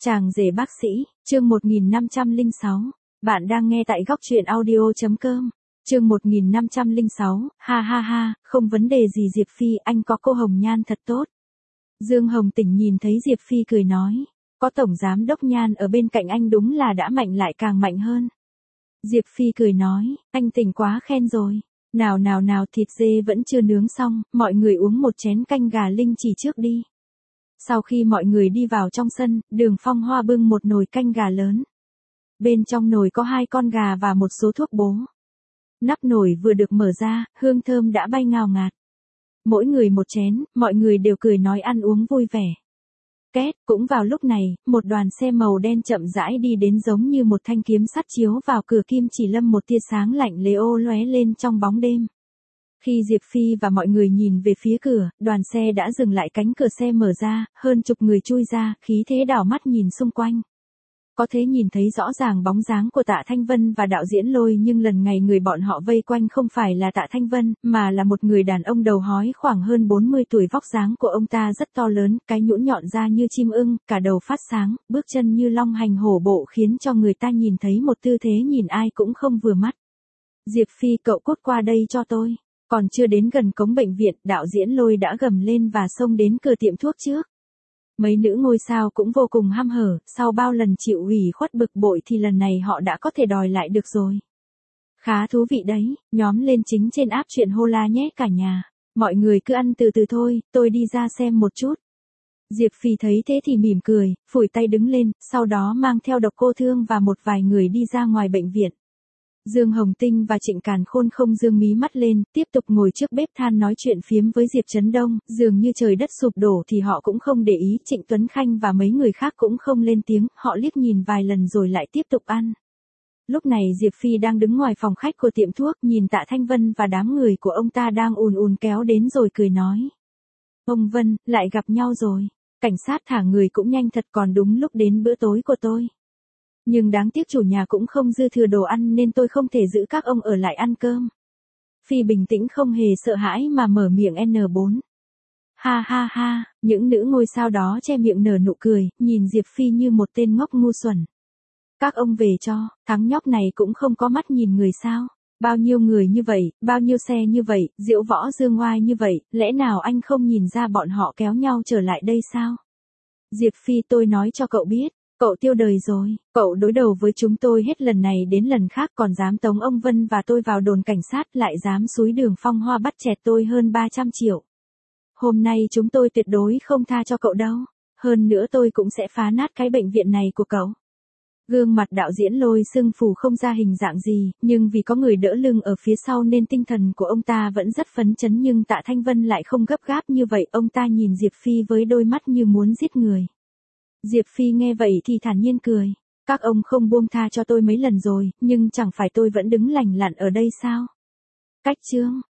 Chàng rể bác sĩ, chương 1506. Bạn đang nghe tại góc truyện audio.com. Chương 1506, ha ha ha, không vấn đề gì Diệp Phi, anh có cô Hồng Nhan thật tốt. Dương Hồng Tỉnh nhìn thấy Diệp Phi cười nói, có tổng giám đốc Nhan ở bên cạnh anh đúng là đã mạnh lại càng mạnh hơn. Diệp Phi cười nói, anh Tỉnh quá khen rồi. Nào nào nào, thịt dê vẫn chưa nướng xong, mọi người uống một chén canh gà linh chỉ trước đi. Sau khi mọi người đi vào trong sân, Đường Phong Hoa bưng một nồi canh gà lớn. Bên trong nồi có 2 con gà và một số thuốc bổ. Nắp nồi vừa được mở ra, hương thơm đã bay ngào ngạt. Mỗi người một chén, mọi người đều cười nói ăn uống vui vẻ. Két, cũng vào lúc này, một đoàn xe màu đen chậm rãi đi đến giống như một thanh kiếm sắt chiếu vào cửa kim chỉ lâm một tia sáng lạnh lẽo lóe lên trong bóng đêm. Khi Diệp Phi và mọi người nhìn về phía cửa, đoàn xe đã dừng lại, cánh cửa xe mở ra, hơn chục người chui ra, khí thế đảo mắt nhìn xung quanh. Có thể nhìn thấy rõ ràng bóng dáng của Tạ Thanh Vân và đạo diễn Lôi, nhưng lần này người bọn họ vây quanh không phải là Tạ Thanh Vân, mà là một người đàn ông đầu hói khoảng hơn 40 tuổi. Vóc dáng của ông ta rất to lớn, cái nhũn nhọn ra như chim ưng, cả đầu phát sáng, bước chân như long hành hổ bộ khiến cho người ta nhìn thấy một tư thế nhìn ai cũng không vừa mắt. Diệp Phi, cậu cút qua đây cho tôi. Còn chưa đến gần cổng bệnh viện, đạo diễn Lôi đã gầm lên và xông đến cửa tiệm thuốc trước. Mấy nữ ngôi sao cũng vô cùng hăm hở, sau bao lần chịu ủy khuất bực bội thì lần này họ đã có thể đòi lại được rồi. Khá thú vị đấy, nhóm lên chính trên app chuyện Hola nhé cả nhà. Mọi người cứ ăn từ từ thôi, tôi đi ra xem một chút. Diệp Phi thấy thế thì mỉm cười, phủi tay đứng lên, sau đó mang theo Độc Cô Thương và một vài người đi ra ngoài bệnh viện. Dương Hồng Tinh và Trịnh Càn Khôn không dương mí mắt lên, tiếp tục ngồi trước bếp than nói chuyện phiếm với Diệp Chấn Đông, dường như trời đất sụp đổ thì họ cũng không để ý. Trịnh Tuấn Khanh và mấy người khác cũng không lên tiếng, họ liếc nhìn vài lần rồi lại tiếp tục ăn. Lúc này Diệp Phi đang đứng ngoài phòng khách của tiệm thuốc, nhìn Tạ Thanh Vân và đám người của ông ta đang ùn ùn kéo đến rồi cười nói. Ông Vân, lại gặp nhau rồi. Cảnh sát thả người cũng nhanh thật, còn đúng lúc đến bữa tối của tôi. Nhưng đáng tiếc chủ nhà cũng không dư thừa đồ ăn nên tôi không thể giữ các ông ở lại ăn cơm. Phi bình tĩnh không hề sợ hãi mà mở miệng N4. Ha ha ha, những nữ ngôi sao đó che miệng nở nụ cười, nhìn Diệp Phi như một tên ngốc ngu xuẩn. Các ông về cho, thằng nhóc này cũng không có mắt nhìn người sao. Bao nhiêu người như vậy, bao nhiêu xe như vậy, diễu võ dương oai như vậy, lẽ nào anh không nhìn ra bọn họ kéo nhau trở lại đây sao? Diệp Phi, tôi nói cho cậu biết. Cậu tiêu đời rồi, cậu đối đầu với chúng tôi hết lần này đến lần khác, còn dám tống ông Vân và tôi vào đồn cảnh sát, lại dám xúi Đường Phong Hoa bắt chẹt tôi hơn 300 triệu. Hôm nay chúng tôi tuyệt đối không tha cho cậu đâu, hơn nữa tôi cũng sẽ phá nát cái bệnh viện này của cậu. Gương mặt đạo diễn Lôi sưng phù không ra hình dạng gì, nhưng vì có người đỡ lưng ở phía sau nên tinh thần của ông ta vẫn rất phấn chấn, nhưng Tạ Thanh Vân lại không gấp gáp như vậy, ông ta nhìn Diệp Phi với đôi mắt như muốn giết người. Diệp Phi nghe vậy thì thản nhiên cười. Các ông không buông tha cho tôi mấy lần rồi, nhưng chẳng phải tôi vẫn đứng lành lặn ở đây sao? Cách chương,